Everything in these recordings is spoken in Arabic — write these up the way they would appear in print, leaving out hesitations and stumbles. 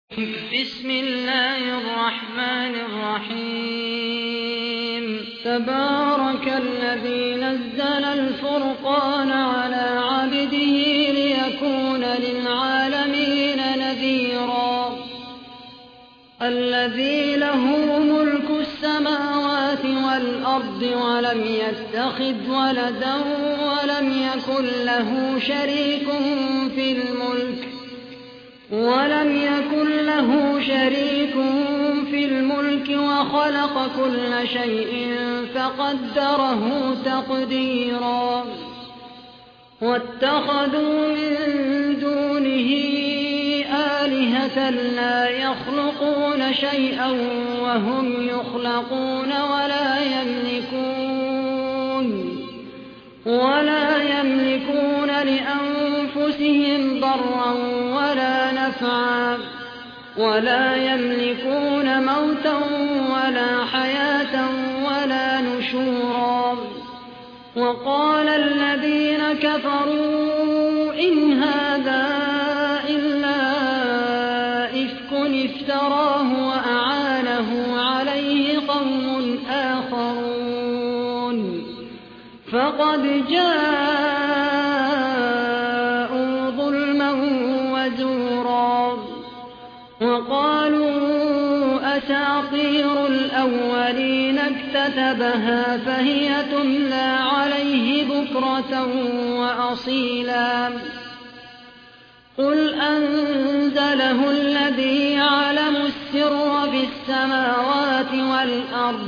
بسم الله الرحمن الرحيم تبارك الذي نزل الفرقان على عبده ليكون للعالمين نذيرا الذي له ملك السماوات والأرض ولم يتخذ ولدا ولم يكن له شريك في الملك وخلق كل شيء فقدره تقديرا واتخذوا من دونه آلهة لا يخلقون شيئا وهم يخلقون ولا يملكون لأنفسهم ضرا ولا نفعا ولا يملكون موتا ولا حياة ولا نشورا وقال الذين كفروا إن هذا إلا إفك افتراه وأعانه عليه قوم آخرون فقد جاءوا ظلما وزورا وقالوا أساطير الأولين اكتتبها فهي تملى عليه بكرة وأصيلا قل أنزله الذي يعلم السر في السماوات والأرض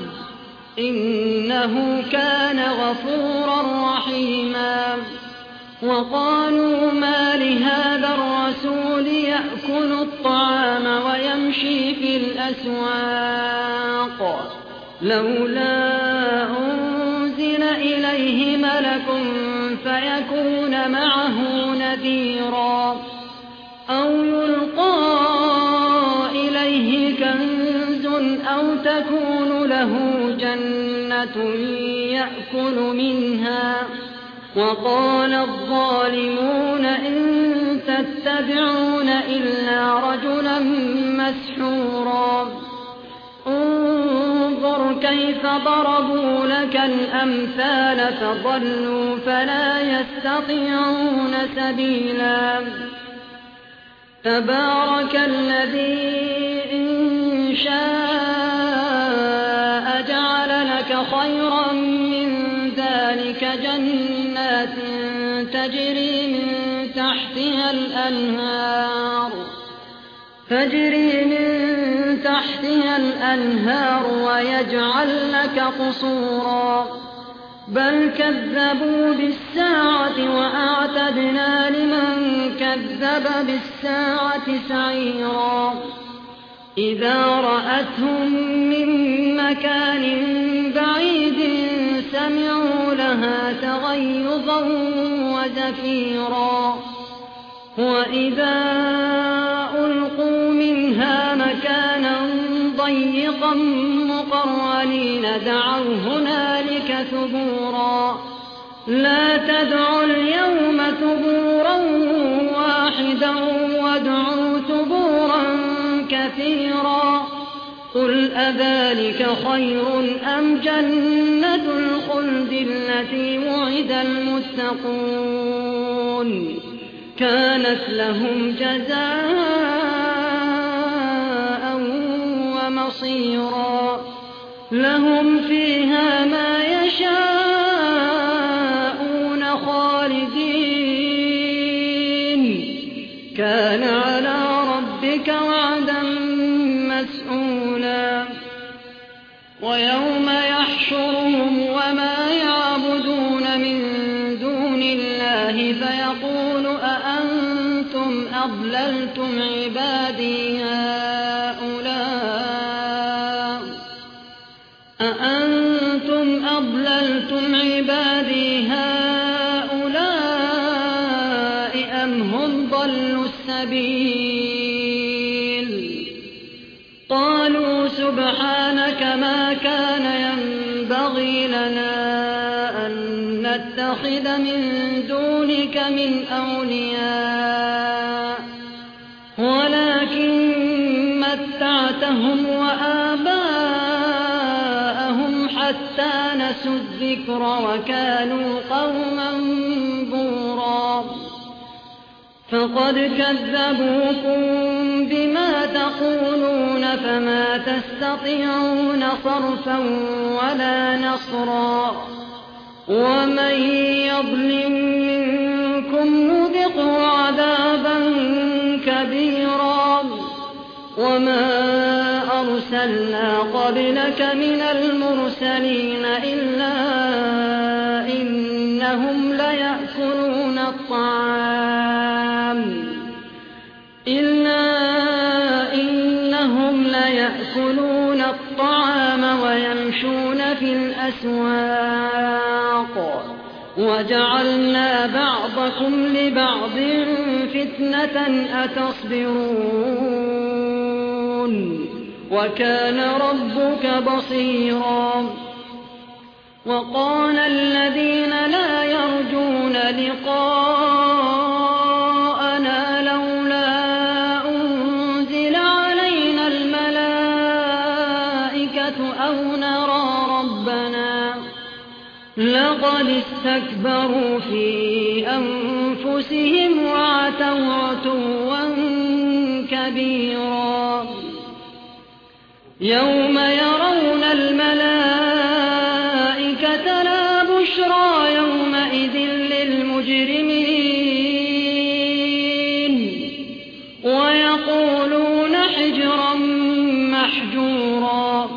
إنه كان غفورا رحيما وقالوا ما لهذا الرسول يأكل الطعام ويمشي في الأسواق لولا أنزل إليه ملك فيكون معه نذيرا أو يلقى إليه كنز أو تكون له جنة يأكل منها وقال الظالمون إن تتبعون إلا رجلا مسحورا انظر كيف ضربوا لك الأمثال فضلوا فلا يستطيعون سبيلا تبارك الذي إن شاء جعل لك خيرا من ذلك جنات تجري من تحتها الأنهار ويجعل لك قصورا بل كذبوا بالساعة وأعتدنا لمن كذب بالساعة سعيرا إذا رأتهم من مكان بعيد سمعوا لها تغيظا وزفيرا وإذا ألقوا منها مكانا ضيقا مقرنين دعوا هنالك ثبورا لا تدعوا اليوم ثبورا واحدا وادعوا ثبورا كثيرا قل أذلك خير أم جنة الخلد التي وعد المتقون كانت لهم جزاء ومصيرا لهم فيها ما يشاءون خالدين كان على ربك وعدا مسئولا ويوم يحشرهم وما يعبدون من دون الله فيقول أأنتم أضللتم عبادي هؤلاء أم هم ضلوا السبيل قالوا سبحانك ما كان ينبغي لنا أن نتخذ من دونك من أولياء ولكن أمهاتهم وآباءهم حتى نسوا الذكر وكانوا قوما بورا فقد كذبوكم بما تقولون فما تستطيعون صرفا ولا نصرا ومن يظلم منكم نذقه عذابا كبيرا وما أرسلنا قبلك من المرسلين إلا إنهم ليأكلون الطعام ويمشون في الأسواق وجعلنا بعضكم لبعض فتنة أتصبرون وكان ربك بصيرا وقال الذين لا يرجون لقاءنا لولا أنزل علينا الملائكة أو نرى ربنا لقد استكبروا في أنفسهم وعتوا عتوا كبيرا يوم يرون الملائكة لا بشرى يومئذ للمجرمين ويقولون حجرا محجورا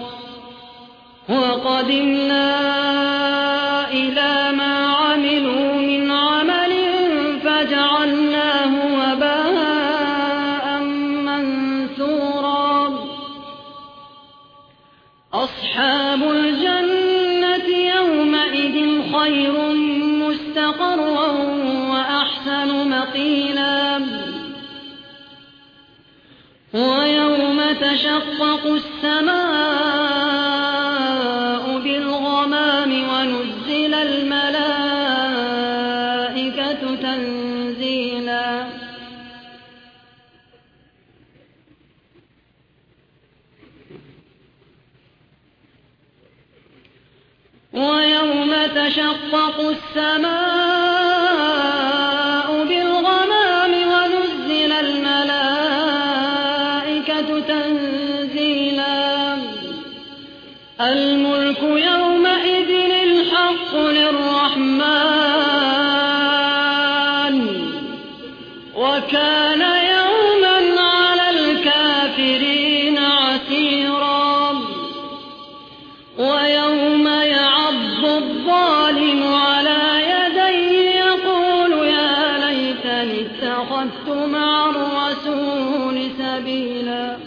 وقدمنا إلى ما عملوا من عمل فجعلناه هباء منثورا أصحاب الجنة يومئذ خير مستقرا وأحسن مقيلا ويوم تشقق السماء بالغمام ونزل الملائكة تنزيلا ويوم تشقق السماء بالغمام ونزل الملائكة تنزيلا الملك يومئذ الحق للرحمن وكان يوما على الكافرين عسيرا ويوم يعض الظالم على يديه يقول يا ليتني اتخذت مع الرسول سبيلا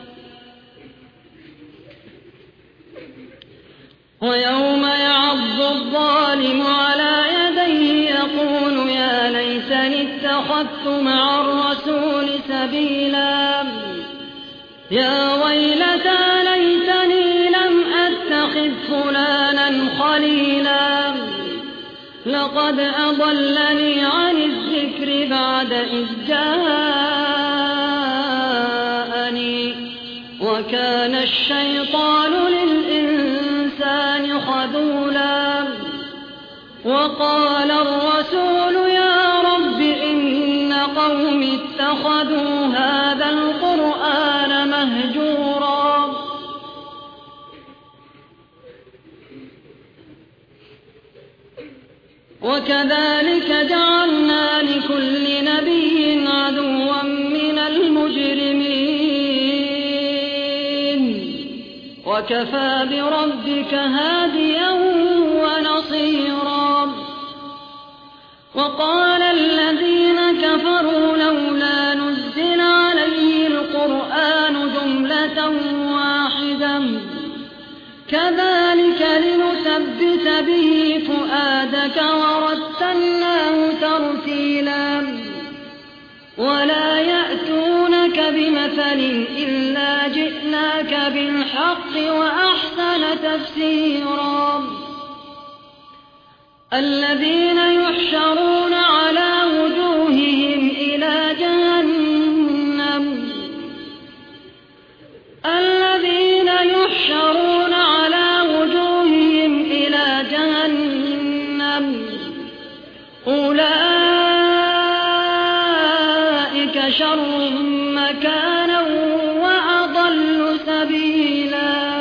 ويوم يعض الظالم على يديه يقول يا ليتني اتخذت مع الرسول سبيلا يا ويلتى ليتني لم أتخذ فلانا خليلا لقد أضلني عن الذكر بعد إذ جاءني وكان الشيطان للإنسان خذولا وقال الرسول يا رب إن قومي اتخذوا هذا القرآن مهجورا وكذلك جعلنا لكل نبي عدوا من المجرمين وكفى بربك هاديا ونصيرا وقال الذين كفروا لولا نزل عليه القرآن جملة واحدة كذلك لنثبت به فؤادك ورتلناه ترتيلا ولا يأتونك بمثل إلا جئناك بالحق وأحسن تفسيرا الذين يحشرون على وجوههم إلى جهنم يحشرون على وجوههم إلى جهنم أولئك شر مكانا وأضل سبيلا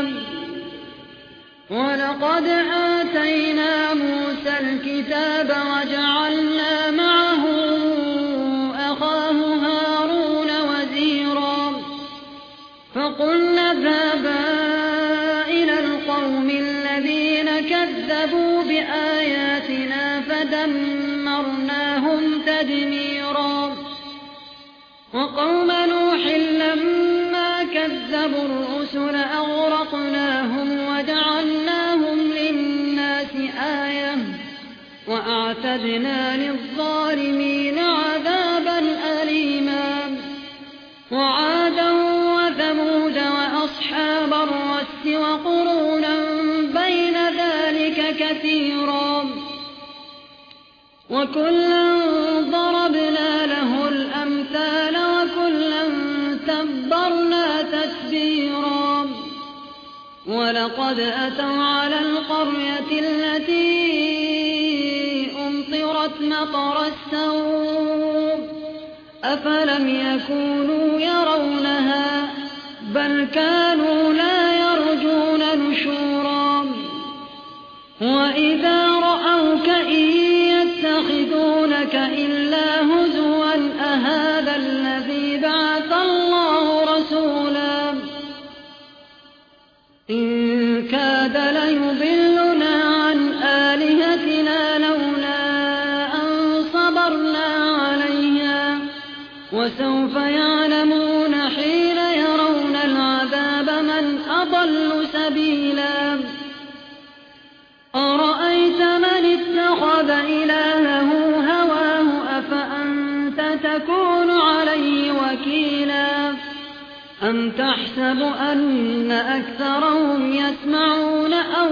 ولقد آتينا موسى الكتاب وجعلنا معه أخاه هارون وزيرا فقلنا اذهبا إلى القوم الذين كذبوا بآياتنا فدمرناهم تدميرا وقوم نوح لما كذبوا الرسل أغرقناهم وجعلناهم للناس آية وأعتدنا للظالمين عذابا أليما وعادا وثمود وأصحاب الرس وقرونا بين ذلك كثيرا وكلا ضربنا له الأمثال وكلا تبرنا تتبيرا ولقد أتوا على القرية التي أمطرت مطر السوء أفلم يكونوا يرونها بل كانوا لا يرجون نشورا وإذا رأوك إن يتخذونك إلا هزوا أهذا الذي بعث الله رسولا إن كاد ليضلنا عن آلهتنا لولا أن صبرنا عليها وسوف يعلمون حين يرون العذاب من أضل سبيلا أرأيت من اتخذ إلهه هواه أفأنت تكون عليه وكيلا أم تحسب أن أكثرهم يسمعون أو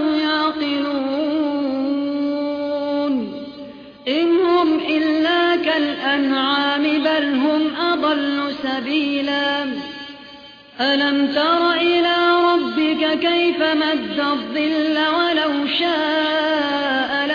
يعقلون إن هم إلا كالأنعام بل هم أضل سبيلا ألم تر إلى ربك كيف مد الظل ولو شاء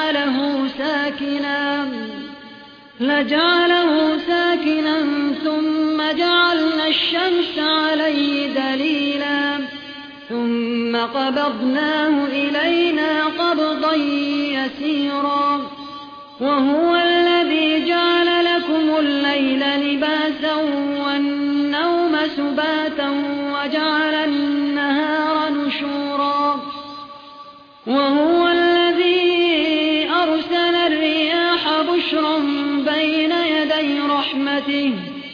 لجعله ساكنا ثم جعلنا الشمس عليه دليلا ثم قبضناه إلينا قبضا يسيرا وهو الذي جعل لكم الليل لباسا والنوم سباتا وجعل النهار نشورا وهو الذي أرسل الرياح بشرا بين يدي رحمته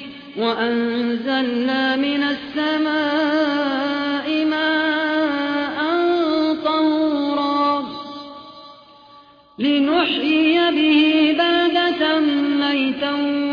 وأنزلنا من السماء ماء طهورا لنحيي به بلدة ميتا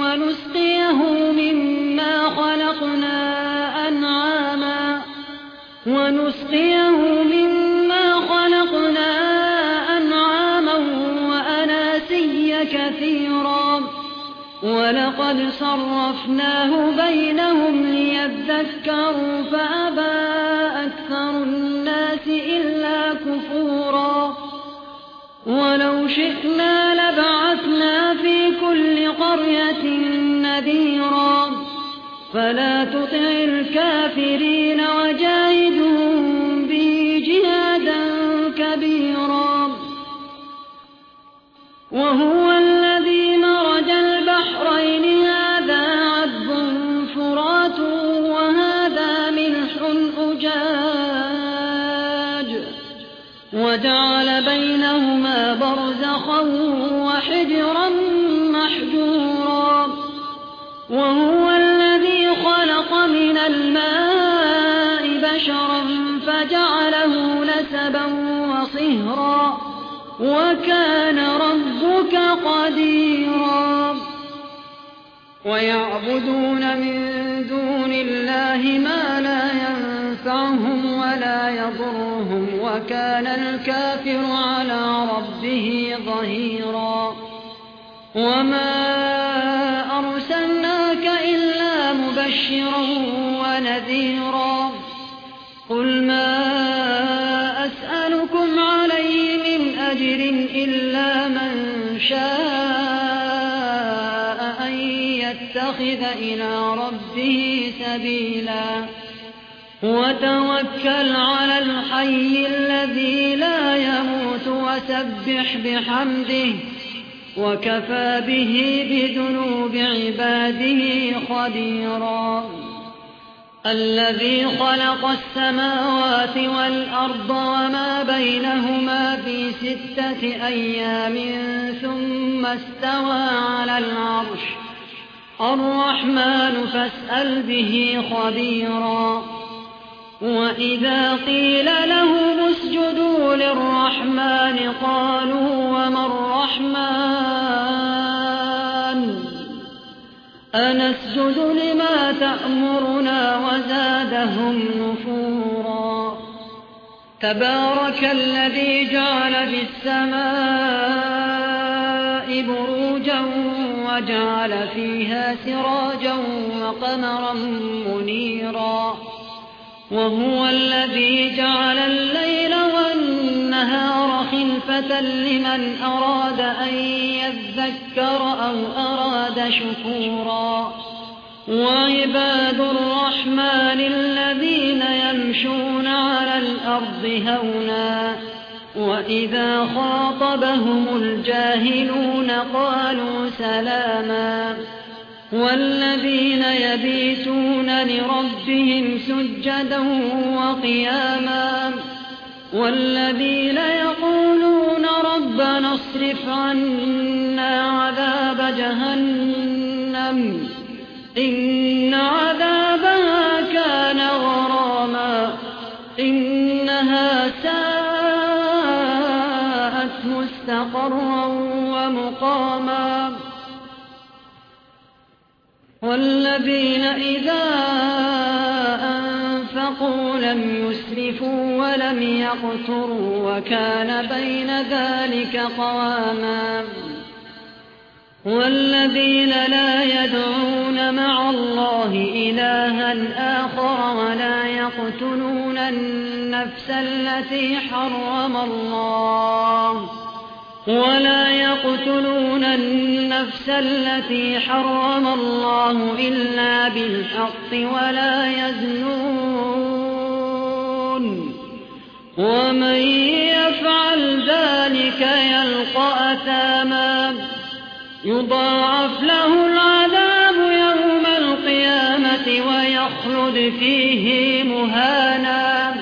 ونسقيه مما خلقنا أنعاما وأناسيا كثيرا ولقد صرفناه بينهم ليذكروا فأبى أكثر الناس إلا كفورا ولو شئنا لبعثنا في كل قرية نذيرا فلا تطع الكافرين وجاهدهم به جهادا كبيرا وهو الذي مرج البحرين هذا عذب فرات وهذا ملح أجاج وجعل بينهما برزخا وحجرا محجورا وهو الذي خلق من الماء بشرا فجعله نسبا وصهرا وكان ربك قديرا ويعبدون من دون الله ما لا ينفعهم ولا يضرهم وكان الكافر على ربه ظهيرا وما أرسلناك إلا مبشرا ونذيرا قل ما أسألكم عليه من أجر إلا من شاء أن يتخذ إلى ربه سبيلا وتوكل على الحي الذي لا يموت وسبح بحمده وكفى به بذنوب عباده خبيرا الذي خلق السماوات والأرض وما بينهما في 6 أيام ثم استوى على العرش الرحمن فاسأل به خبيرا وإذا قيل لهم اسجدوا للرحمن قالوا وما الرحمن أنسجد لما تأمرنا وزادهم نفورا تبارك الذي جعل في السماء بروجا وجعل فيها سراجا وقمرا منيرا وهو الذي جعل الليل والنهار خلفة لمن أراد أن يذكر أو أراد شكورا وعباد الرحمن الذين يمشون على الأرض هونا وإذا خاطبهم الجاهلون قالوا سلاما والذين يبيتون لربهم سجدا وقياما والذين يقولون ربنا اصرف عنا عذاب جهنم إن عذابها كان غراما إنها ساءت مستقرا ومقاما والذين إذا أنفقوا لم يسرفوا ولم يقتروا وكان بين ذلك قواما والذين لا يدعون مع الله إلها آخر ولا يقتلون النفس التي حرم الله إلا بالحق ولا يزنون ومن يفعل ذلك يلقى أثاما يضاعف له العذاب يوم القيامة ويخلد فيه مهانا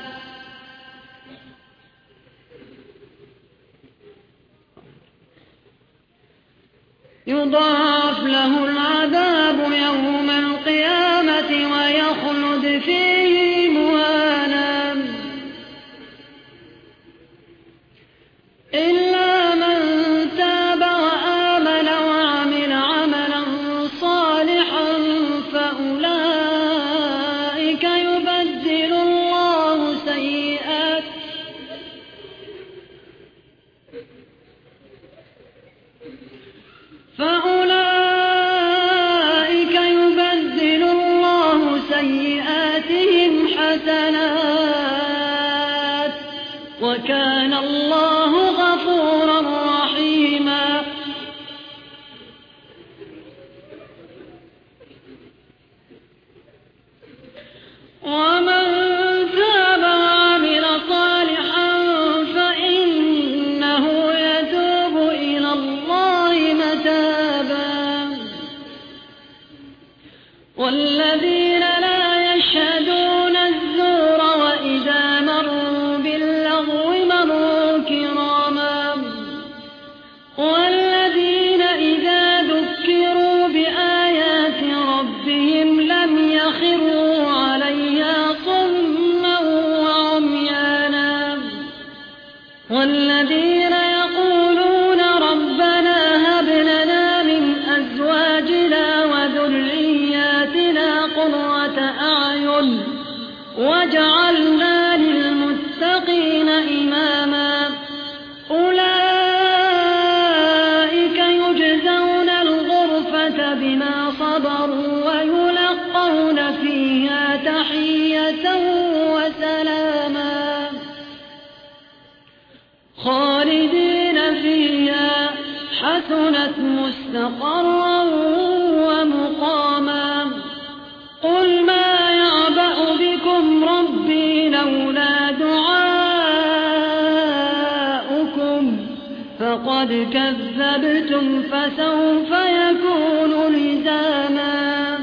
يضاعف له العذاب يوم القيامة ويخلد فيه مهانا إلا من تاب وآمن وعمل عملا صالحا فأولئك يبدل الله سيئاتهم حسنات وكان الله غفورا رحيما ومن تاب وعمل صالحا فإنه يتوب إلى الله متابا والذين لا يشهدون الزور وإذا مروا باللغو مروا كراما والذين إذا ذكروا بآيات ربهم لم يخروا عليها صما وعميانا والذين يقولون ربنا هب لنا من أزواجنا وذرياتنا قرة أعين واجعلنا للمتقين إماما أولئك يجزون الغرفة بما صبروا ويلقون فيها تحية وسلاما حسنت مستقرا ومقاما قل ما يعبأ بكم ربي لولا دعاؤكم فقد كذبتم فسوف يكون لزاما